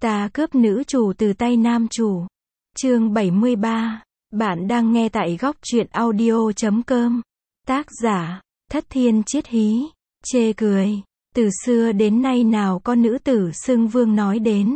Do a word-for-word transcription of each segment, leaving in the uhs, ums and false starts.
Ta cướp nữ chủ từ tay nam chủ. Chương bảy mươi ba. Bạn đang nghe tại góc truyện audio chấm com. Tác giả, Thất Thiên Chiết Hí. Chê cười. Từ xưa đến nay nào có nữ tử xưng vương nói đến.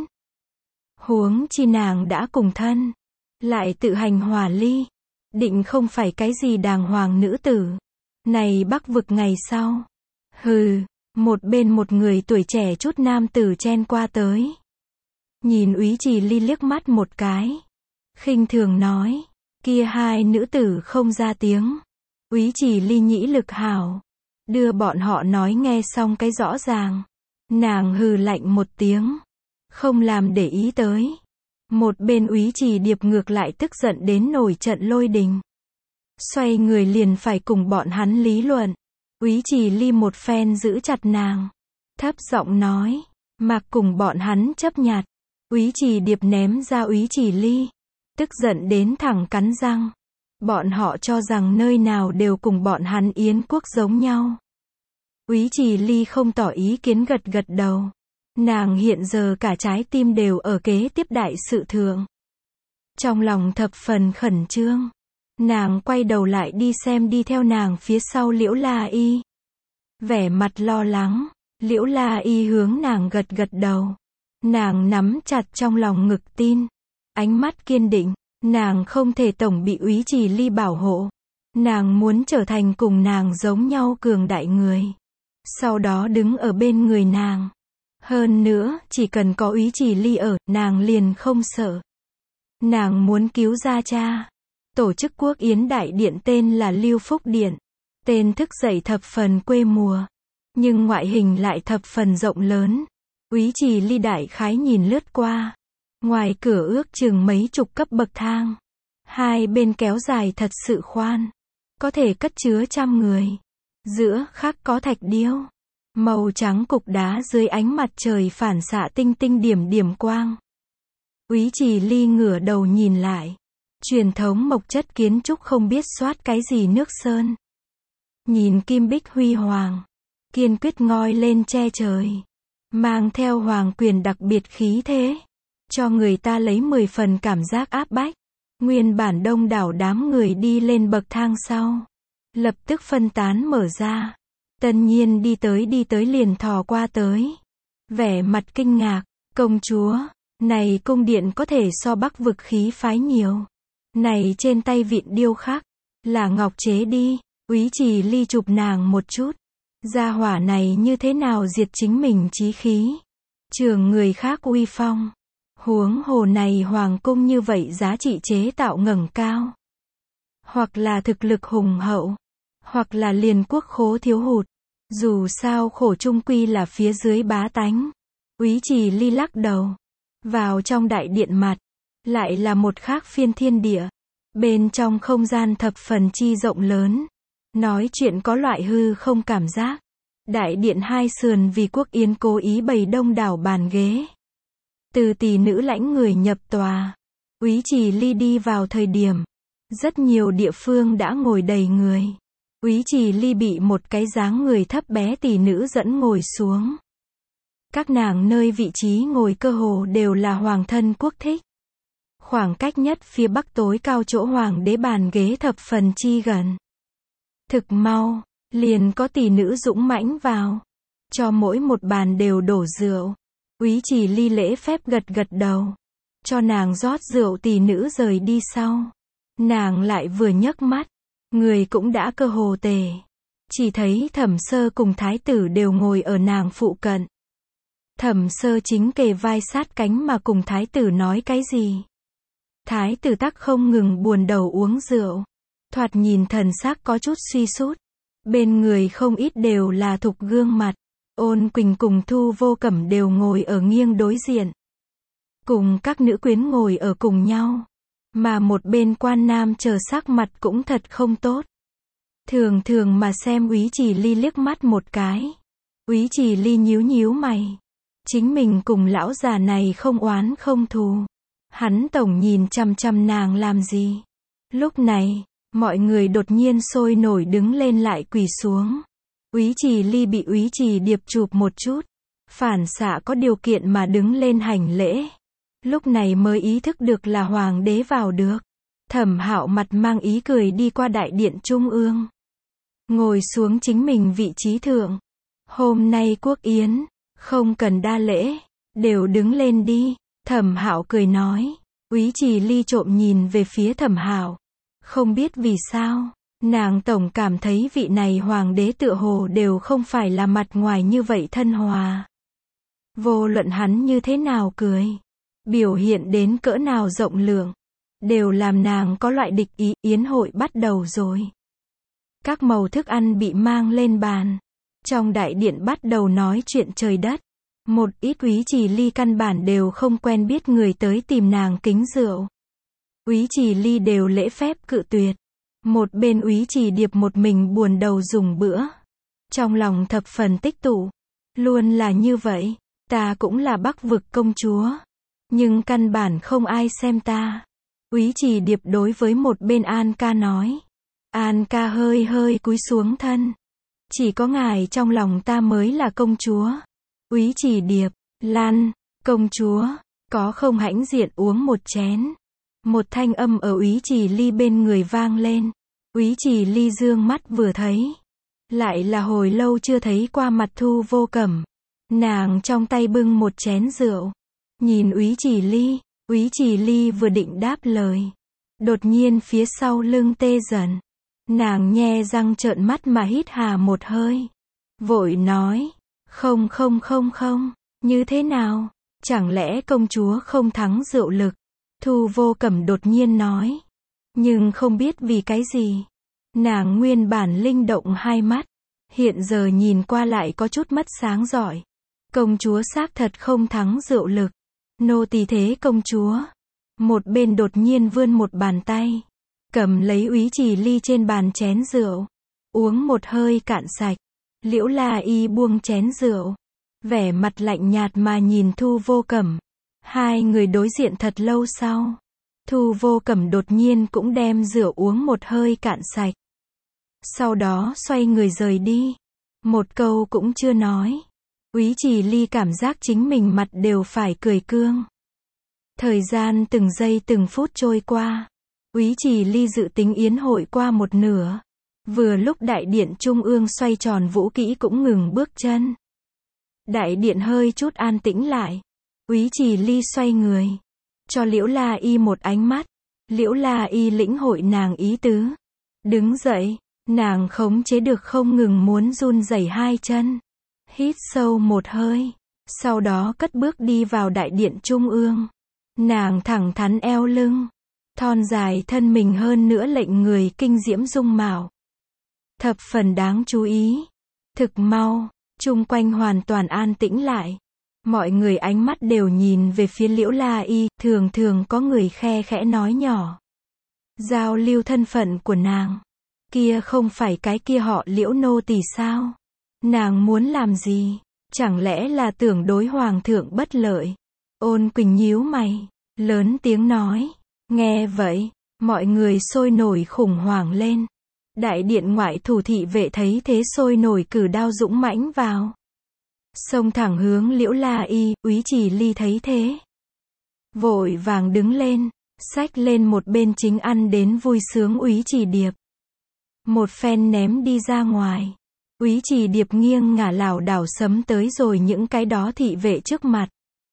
Huống chi nàng đã cùng thân. Lại tự hành hòa ly. Định không phải cái gì đàng hoàng nữ tử. Này Bắc vực ngày sau. Hừ, một bên một người tuổi trẻ chút nam tử chen qua tới. Nhìn Úy Trì Ly liếc mắt một cái. Khinh thường nói. Kia hai nữ tử không ra tiếng. Úy Trì Ly nhĩ lực hảo. Đưa bọn họ nói nghe xong cái rõ ràng. Nàng hừ lạnh một tiếng. Không làm để ý tới. Một bên Úy Trì Điệp ngược lại tức giận đến nổi trận lôi đình. Xoay người liền phải cùng bọn hắn lý luận. Úy Trì Ly một phen giữ chặt nàng. Thấp giọng nói. Mặc cùng bọn hắn chấp nhặt. Úy Trì Điệp ném ra Úy Trì Ly. Tức giận đến thẳng cắn răng. Bọn họ cho rằng nơi nào đều cùng bọn hắn Yến quốc giống nhau. Úy Trì Ly không tỏ ý kiến gật gật đầu. Nàng hiện giờ cả trái tim đều ở kế tiếp đại sự thượng. Trong lòng thập phần khẩn trương. Nàng quay đầu lại đi xem đi theo nàng phía sau Liễu La Y. Vẻ mặt lo lắng. Liễu La Y hướng nàng gật gật đầu. Nàng nắm chặt trong lòng ngực tin. Ánh mắt kiên định. Nàng không thể tổng bị Úy Trì Ly bảo hộ. Nàng muốn trở thành cùng nàng giống nhau cường đại người. Sau đó đứng ở bên người nàng. Hơn nữa, chỉ cần có Úy Trì Ly ở, nàng liền không sợ. Nàng muốn cứu gia cha. Tổ chức quốc yến đại điện tên là Lưu Phúc Điện. Tên thức dậy thập phần quê mùa. Nhưng ngoại hình lại thập phần rộng lớn. Úy Trì Ly đại khái nhìn lướt qua. Ngoài cửa ước chừng mấy chục cấp bậc thang. Hai bên kéo dài thật sự khoan. Có thể cất chứa trăm người. Giữa khắc có thạch điêu. Màu trắng cục đá dưới ánh mặt trời phản xạ tinh tinh điểm điểm quang. Úy Trì Ly ngửa đầu nhìn lại. Truyền thống mộc chất kiến trúc không biết soát cái gì nước sơn. Nhìn kim bích huy hoàng. Kiên quyết ngoi lên che trời. Mang theo hoàng quyền đặc biệt khí thế. Cho người ta lấy mười phần cảm giác áp bách. Nguyên bản đông đảo đám người đi lên bậc thang sau. Lập tức phân tán mở ra. Tân nhiên đi tới đi tới liền thò qua tới. Vẻ mặt kinh ngạc. Công chúa, này cung điện có thể so Bắc vực khí phái nhiều. Này trên tay vịn điêu khắc. Là ngọc chế đi. Úy Trì Ly chụp nàng một chút. Gia hỏa này như thế nào diệt chính mình chí khí. Trường người khác uy phong. Huống hồ này hoàng cung như vậy giá trị chế tạo ngẩng cao. Hoặc là thực lực hùng hậu. Hoặc là liền quốc khố thiếu hụt. Dù sao khổ chung quy là phía dưới bá tánh. Úy Trì Ly lắc đầu. Vào trong đại điện mặt. Lại là một khác phiên thiên địa. Bên trong không gian thập phần chi rộng lớn. Nói chuyện có loại hư không cảm giác. Đại điện hai sườn vì quốc yến cố ý bày đông đảo bàn ghế. Từ tỷ nữ lãnh người nhập tòa. Úy Trì Ly đi vào thời điểm. Rất nhiều địa phương đã ngồi đầy người. Úy Trì Ly bị một cái dáng người thấp bé tỷ nữ dẫn ngồi xuống. Các nàng nơi vị trí ngồi cơ hồ đều là hoàng thân quốc thích. Khoảng cách nhất phía bắc tối cao chỗ hoàng đế bàn ghế thập phần chi gần. Thực mau, liền có tỷ nữ dũng mãnh vào. Cho mỗi một bàn đều đổ rượu. Úy Trì Ly lễ phép gật gật đầu. Cho nàng rót rượu tỷ nữ rời đi sau. Nàng lại vừa nhấc mắt. Người cũng đã cơ hồ tề. Chỉ thấy Thẩm Sơ cùng thái tử đều ngồi ở nàng phụ cận. Thẩm Sơ chính kề vai sát cánh mà cùng thái tử nói cái gì. Thái tử tắc không ngừng buồn đầu uống rượu. Thoạt nhìn thần sắc có chút suy sút. Bên người không ít đều là thục gương mặt. Ôn Quỳnh cùng Thu Vô Cẩm đều ngồi ở nghiêng đối diện. Cùng các nữ quyến ngồi ở cùng nhau. Mà một bên quan nam chờ sắc mặt cũng thật không tốt. Thường thường mà xem Úy Trì Ly liếc mắt một cái. Úy Trì Ly nhíu nhíu mày. Chính mình cùng lão già này không oán không thù. Hắn tổng nhìn chăm chăm nàng làm gì. Lúc này, mọi người đột nhiên sôi nổi đứng lên lại quỳ xuống. Úy Trì Ly bị Úy Trì Điệp chụp một chút. Phản xạ có điều kiện mà đứng lên hành lễ. lúc này mới ý thức được là hoàng đế vào được. Thẩm Hạo mặt mang ý cười đi qua đại điện trung ương, ngồi xuống chính mình vị trí thượng. Hôm nay quốc yến, không cần đa lễ, đều đứng lên đi. Thẩm Hạo cười nói. Úy Trì Ly trộm nhìn về phía Thẩm Hạo, không biết vì sao, nàng tổng cảm thấy vị này hoàng đế tựa hồ đều không phải là mặt ngoài như vậy thân hòa. Vô luận hắn như thế nào cười, biểu hiện đến cỡ nào rộng lượng, đều làm nàng có loại địch ý. Yến hội bắt đầu rồi. Các màu thức ăn bị mang lên bàn. Trong đại điện bắt đầu nói chuyện trời đất. Một ít Úy Trì Ly căn bản đều không quen biết người tới tìm nàng kính rượu. Úy Trì Ly đều lễ phép cự tuyệt. Một bên Úy Trì Điệp một mình buồn đầu dùng bữa. Trong lòng thập phần tích tụ. Luôn là như vậy, ta cũng là Bắc vực công chúa, nhưng căn bản không ai xem ta. Úy Trì Điệp đối với một bên An ca nói. An ca hơi hơi cúi xuống thân. Chỉ có ngài trong lòng ta mới là công chúa. Úy Trì Điệp, Lan, công chúa, có không hãnh diện uống một chén. Một thanh âm ở Úy Trì Ly bên người vang lên. Úy Trì Ly dương mắt vừa thấy, lại là hồi lâu chưa thấy qua mặt Thu Vô Cẩm. Nàng trong tay bưng một chén rượu, nhìn Úy Trì Ly. Úy Trì Ly vừa định đáp lời, đột nhiên phía sau lưng tê dần. Nàng nhe răng trợn mắt mà hít hà một hơi, vội nói. Không không không không, như thế nào? Chẳng lẽ công chúa không thắng rượu lực? Thu Vô Cẩm đột nhiên nói. Nhưng không biết vì cái gì, nàng nguyên bản linh động hai mắt, hiện giờ nhìn qua lại có chút mất sáng rọi. Công chúa xác thật không thắng rượu lực. Nô tỳ thế công chúa. Một bên đột nhiên vươn một bàn tay, cầm lấy Úy Trì Ly trên bàn chén rượu, uống một hơi cạn sạch. Liễu La Y buông chén rượu, vẻ mặt lạnh nhạt mà nhìn Thu Vô Cẩm. Hai người đối diện thật lâu sau, Thu Vô Cẩm đột nhiên cũng đem rượu uống một hơi cạn sạch. Sau đó xoay người rời đi, một câu cũng chưa nói. Úy Trì Ly cảm giác chính mình mặt đều phải cười cương. Thời gian từng giây từng phút trôi qua. Úy Trì Ly dự tính yến hội qua một nửa. Vừa lúc đại điện trung ương xoay tròn vũ kỹ cũng ngừng bước chân. Đại điện hơi chút an tĩnh lại. Úy Trì Ly xoay người, cho Liễu La Y một ánh mắt. Liễu La Y lĩnh hội nàng ý tứ, đứng dậy. Nàng khống chế được không ngừng muốn run rẩy hai chân. Hít sâu một hơi, sau đó cất bước đi vào đại điện trung ương. Nàng thẳng thắn eo lưng, thon dài thân mình hơn nữa lệnh người kinh diễm dung mạo. Thập phần đáng chú ý. Thực mau, chung quanh hoàn toàn an tĩnh lại. Mọi người ánh mắt đều nhìn về phía Liễu La Y, thường thường có người khe khẽ nói nhỏ. Giao lưu thân phận của nàng. Kia không phải cái kia họ Liễu nô tỳ sao? Nàng muốn làm gì? Chẳng lẽ là tưởng đối hoàng thượng bất lợi? Ôn Quỳnh nhíu mày, lớn tiếng nói. Nghe vậy, mọi người sôi nổi khủng hoảng lên. Đại điện ngoại thủ thị vệ thấy thế sôi nổi cử đao dũng mãnh vào, xông thẳng hướng Liễu La Y. Úy Trì Ly thấy thế, vội vàng đứng lên, xách lên một bên chính ăn đến vui sướng Úy Trì Điệp, một phen ném đi ra ngoài. Úy Trì Điệp nghiêng ngả lảo đảo sấm tới rồi những cái đó thị vệ trước mặt.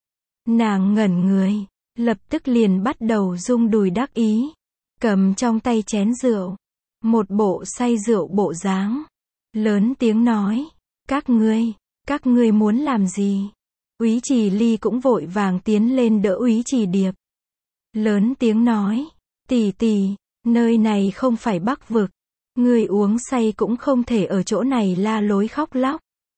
Nàng ngẩn người, lập tức liền bắt đầu rung đùi đắc ý, cầm trong tay chén rượu, một bộ say rượu bộ dáng, lớn tiếng nói. Các ngươi, các ngươi muốn làm gì? Úy Trì Ly cũng vội vàng tiến lên đỡ Úy Trì Điệp, lớn tiếng nói. Tỷ tỷ, nơi này không phải Bắc vực. Ngươi uống say cũng không thể ở chỗ này la lối khóc lóc.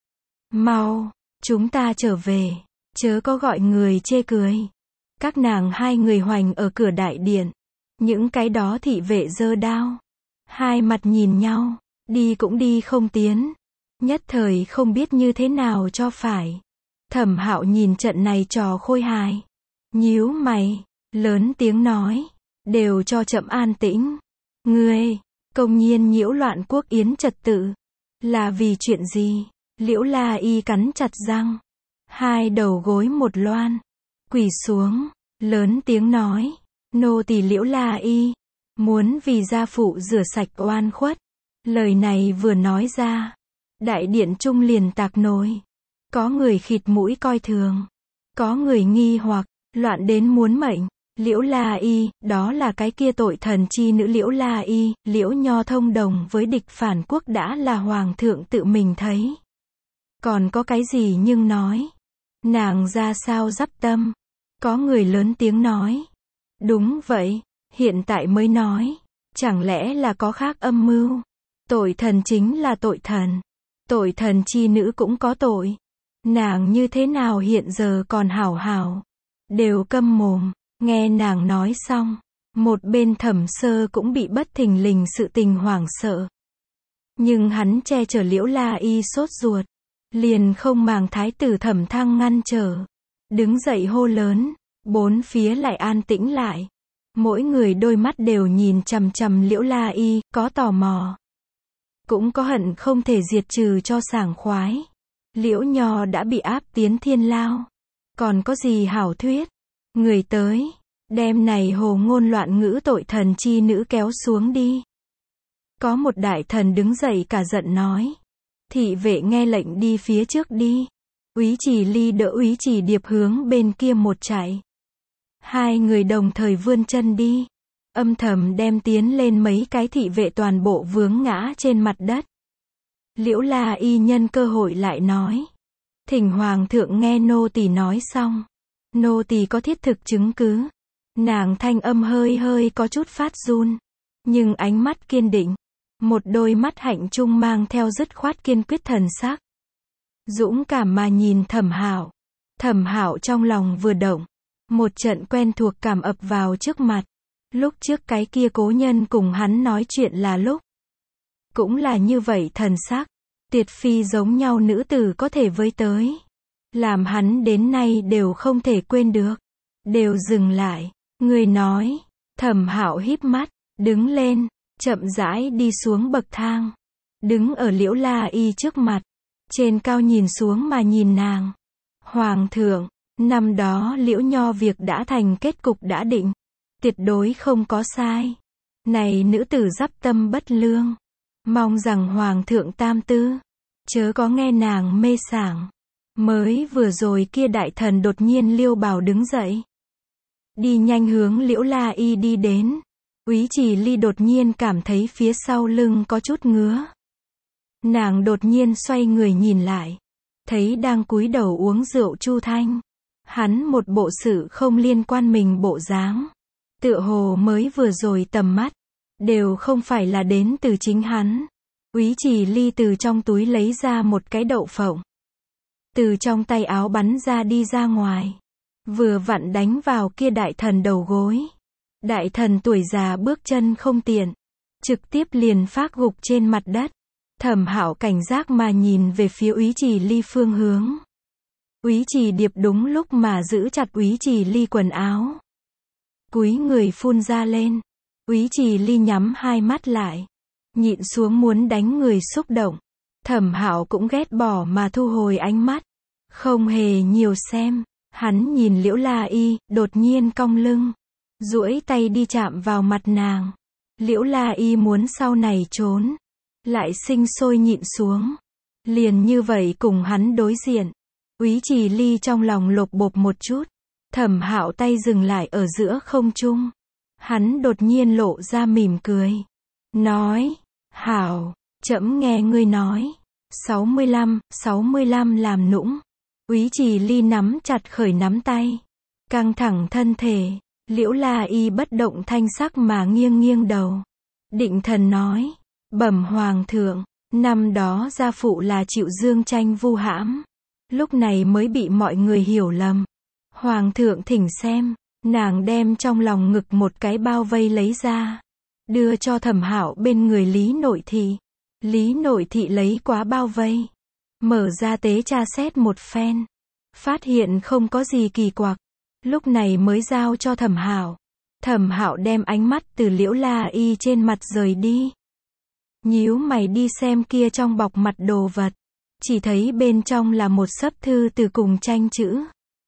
Mau, chúng ta trở về, chớ có gọi người chê cười. Các nàng hai người hoành ở cửa đại điện. Những cái đó thị vệ giơ đao, hai mặt nhìn nhau, đi cũng đi không tiến. Nhất thời không biết như thế nào cho phải. Thẩm Hạo nhìn trận này trò khôi hài, nhíu mày, lớn tiếng nói. Đều cho chậm an tĩnh. Ngươi công nhiên nhiễu loạn quốc yến trật tự, là vì chuyện gì? Liễu La Y cắn chặt răng, hai đầu gối một loan, quỳ xuống, lớn tiếng nói, nô tỳ Liễu La Y, muốn vì gia phụ rửa sạch oan khuất. Lời này vừa nói ra, đại điện trung liền tạc nổi. Có người khịt mũi coi thường, có người nghi hoặc, loạn đến muốn mệnh. Liễu La Y, đó là cái kia tội thần chi nữ Liễu La Y, Liễu Nho thông đồng với địch phản quốc đã là hoàng thượng tự mình thấy. Còn có cái gì nhưng nói, nàng ra sao dắp tâm. Có người lớn tiếng nói, đúng vậy, hiện tại mới nói, chẳng lẽ là có khác âm mưu. Tội thần chính là tội thần, tội thần chi nữ cũng có tội. Nàng như thế nào hiện giờ còn hảo hảo, đều câm mồm. Nghe nàng nói xong, một bên Thẩm Sơ cũng bị bất thình lình sự tình hoảng sợ. Nhưng hắn che chở Liễu La Y sốt ruột, liền không màng thái tử Thẩm Thăng ngăn trở. Đứng dậy hô lớn, bốn phía lại an tĩnh lại. Mỗi người đôi mắt đều nhìn chằm chằm Liễu La Y, có tò mò, cũng có hận không thể diệt trừ cho sảng khoái. Liễu Nho đã bị áp tiến thiên lao, còn có gì hảo thuyết. Người tới, đem này hồ ngôn loạn ngữ tội thần chi nữ kéo xuống đi. Có một đại thần đứng dậy cả giận nói, thị vệ nghe lệnh đi phía trước đi. Úy Trì Ly đỡ Úy Trì Điệp hướng bên kia một chạy. Hai người đồng thời vươn chân đi, âm thầm đem tiến lên mấy cái thị vệ toàn bộ vướng ngã trên mặt đất. Liễu La Y nhân cơ hội lại nói, thỉnh hoàng thượng nghe nô tỳ nói xong, nô tỳ có thiết thực chứng cứ. Nàng thanh âm hơi hơi có chút phát run, nhưng ánh mắt kiên định, một đôi mắt hạnh trung mang theo dứt khoát kiên quyết thần sắc. Dũng cảm mà nhìn Thẩm Hạo. Thẩm Hạo trong lòng vừa động, một trận quen thuộc cảm ập vào trước mặt. Lúc trước cái kia cố nhân cùng hắn nói chuyện là lúc, cũng là như vậy thần sắc, tuyệt phi giống nhau nữ tử có thể với tới, làm hắn đến nay đều không thể quên được. Đều dừng lại, người nói. Thẩm Hạo híp mắt, đứng lên, chậm rãi đi xuống bậc thang, đứng ở Liễu La Y trước mặt, trên cao nhìn xuống mà nhìn nàng. Hoàng thượng, năm đó Liễu Nho việc đã thành, kết cục đã định, tuyệt đối không có sai. Này nữ tử dắp tâm bất lương, mong rằng hoàng thượng tam tư, chớ có nghe nàng mê sảng. Mới vừa rồi kia đại thần đột nhiên Liêu Bảo đứng dậy, đi nhanh hướng Liễu La Y đi đến. Úy Trì Ly đột nhiên cảm thấy phía sau lưng có chút ngứa. Nàng đột nhiên xoay người nhìn lại, thấy đang cúi đầu uống rượu Chu Thanh. Hắn một bộ sự không liên quan mình bộ dáng, tựa hồ mới vừa rồi tầm mắt đều không phải là đến từ chính hắn. Úy Trì Ly từ trong túi lấy ra một cái đậu phộng, từ trong tay áo bắn ra đi ra ngoài, vừa vặn đánh vào kia đại thần đầu gối. Đại thần tuổi già bước chân không tiện, trực tiếp liền phác gục trên mặt đất. Thẩm Hạo cảnh giác mà nhìn về phía Úy Trì Ly phương hướng. Úy Trì Điệp đúng lúc mà giữ chặt Úy Trì Ly quần áo, cúi người phun ra lên. Úy Trì Ly nhắm hai mắt lại, nhịn xuống muốn đánh người xúc động. Thẩm Hạo cũng ghét bỏ mà thu hồi ánh mắt, không hề nhiều xem. Hắn nhìn Liễu La Y, đột nhiên cong lưng, duỗi tay đi chạm vào mặt nàng. Liễu La Y muốn sau này trốn, lại sinh sôi nhịn xuống, liền như vậy cùng hắn đối diện. Úy Trì Ly trong lòng lột bột một chút. Thẩm Hạo tay dừng lại ở giữa không trung, hắn đột nhiên lộ ra mỉm cười, nói, hảo, trẫm nghe ngươi nói. sáu mươi lăm, sáu mươi lăm làm nũng. Úy Trì Ly nắm chặt khởi nắm tay, căng thẳng thân thể. Liễu La Y bất động thanh sắc mà nghiêng nghiêng đầu, định thần nói, bẩm hoàng thượng, năm đó gia phụ là chịu Dương Tranh vu hãm, lúc này mới bị mọi người hiểu lầm. Hoàng thượng thỉnh xem. Nàng đem trong lòng ngực một cái bao vây lấy ra, đưa cho Thẩm Hạo bên người Lý Nội Thị. Lý Nội Thị lấy quá bao vây, mở ra tế tra xét một phen, phát hiện không có gì kỳ quặc, lúc này mới giao cho Thẩm Hạo. Thẩm Hạo đem ánh mắt từ Liễu La Y trên mặt rời đi, nhíu mày đi xem kia trong bọc mặt đồ vật, chỉ thấy bên trong là một xấp thư từ cùng tranh chữ.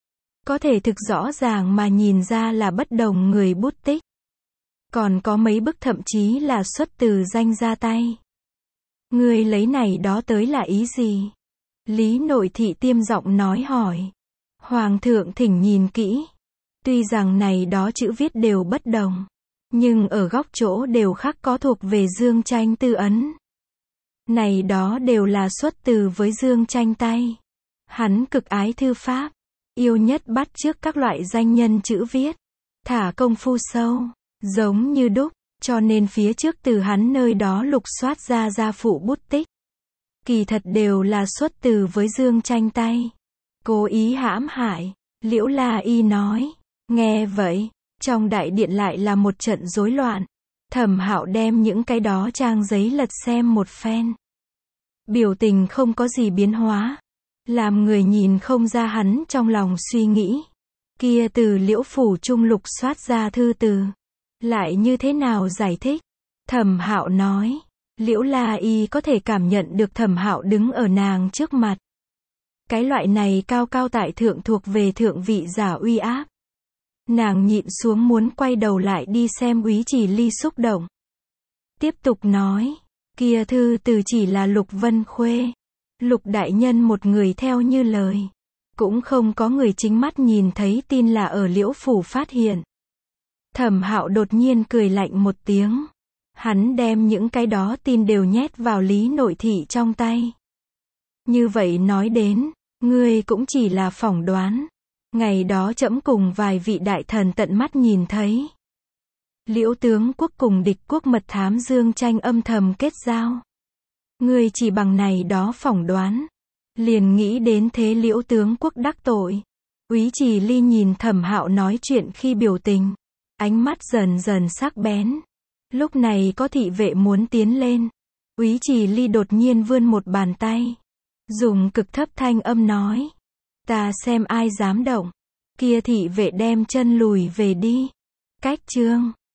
Có thể thực rõ ràng mà nhìn ra là bất đồng người bút tích. Còn có mấy bức thậm chí là xuất từ danh ra tay. Ngươi lấy này đó tới là ý gì? Lý Nội Thị tiêm giọng nói hỏi. Hoàng thượng thỉnh nhìn kỹ. Tuy rằng này đó chữ viết đều bất đồng, nhưng ở góc chỗ đều khác có thuộc về Dương Tranh tư ấn. Này đó đều là xuất từ với Dương Tranh tay. Hắn cực ái thư pháp, yêu nhất bắt chước các loại danh nhân chữ viết, thả công phu sâu, giống như đúc, cho nên phía trước từ hắn nơi đó lục soát ra gia phụ bút tích. Kỳ thật đều là xuất từ với Dương Tranh tay. Cố ý hãm hại, Liễu La Y nói. Nghe vậy, trong đại điện lại là một trận rối loạn. Thẩm Hạo đem những cái đó trang giấy lật xem một phen. Biểu tình không có gì biến hóa, làm người nhìn không ra hắn trong lòng suy nghĩ. Kia từ Liễu phủ trung lục soát ra thư từ, lại như thế nào giải thích? Thẩm Hạo nói, Liễu La Y có thể cảm nhận được Thẩm Hạo đứng ở nàng trước mặt. Cái loại này cao cao tại thượng thuộc về thượng vị giả uy áp. Nàng nhịn xuống muốn quay đầu lại đi xem Úy Chỉ Ly xúc động. Tiếp tục nói, kia thư từ chỉ là Lục Vân Khuê, Lục đại nhân một người theo như lời. Cũng không có người chính mắt nhìn thấy tin là ở Liễu phủ phát hiện. Thẩm Hạo đột nhiên cười lạnh một tiếng. Hắn đem những cái đó tin đều nhét vào Lý Nội Thị trong tay. Như vậy nói đến, ngươi cũng chỉ là phỏng đoán. Ngày đó trẫm cùng vài vị đại thần tận mắt nhìn thấy. Liễu tướng quốc cùng địch quốc mật thám Dương Tranh âm thầm kết giao. Ngươi chỉ bằng này đó phỏng đoán, liền nghĩ đến thế Liễu tướng quốc đắc tội. Úy Chỉ Ly nhìn Thẩm Hạo nói chuyện khi biểu tình, ánh mắt dần dần sắc bén. Lúc này có thị vệ muốn tiến lên. Úy Chỉ Ly đột nhiên vươn một bàn tay, dùng cực thấp thanh âm nói. Ta xem ai dám động. Kia thị vệ đem chân lùi về đi. Cách chương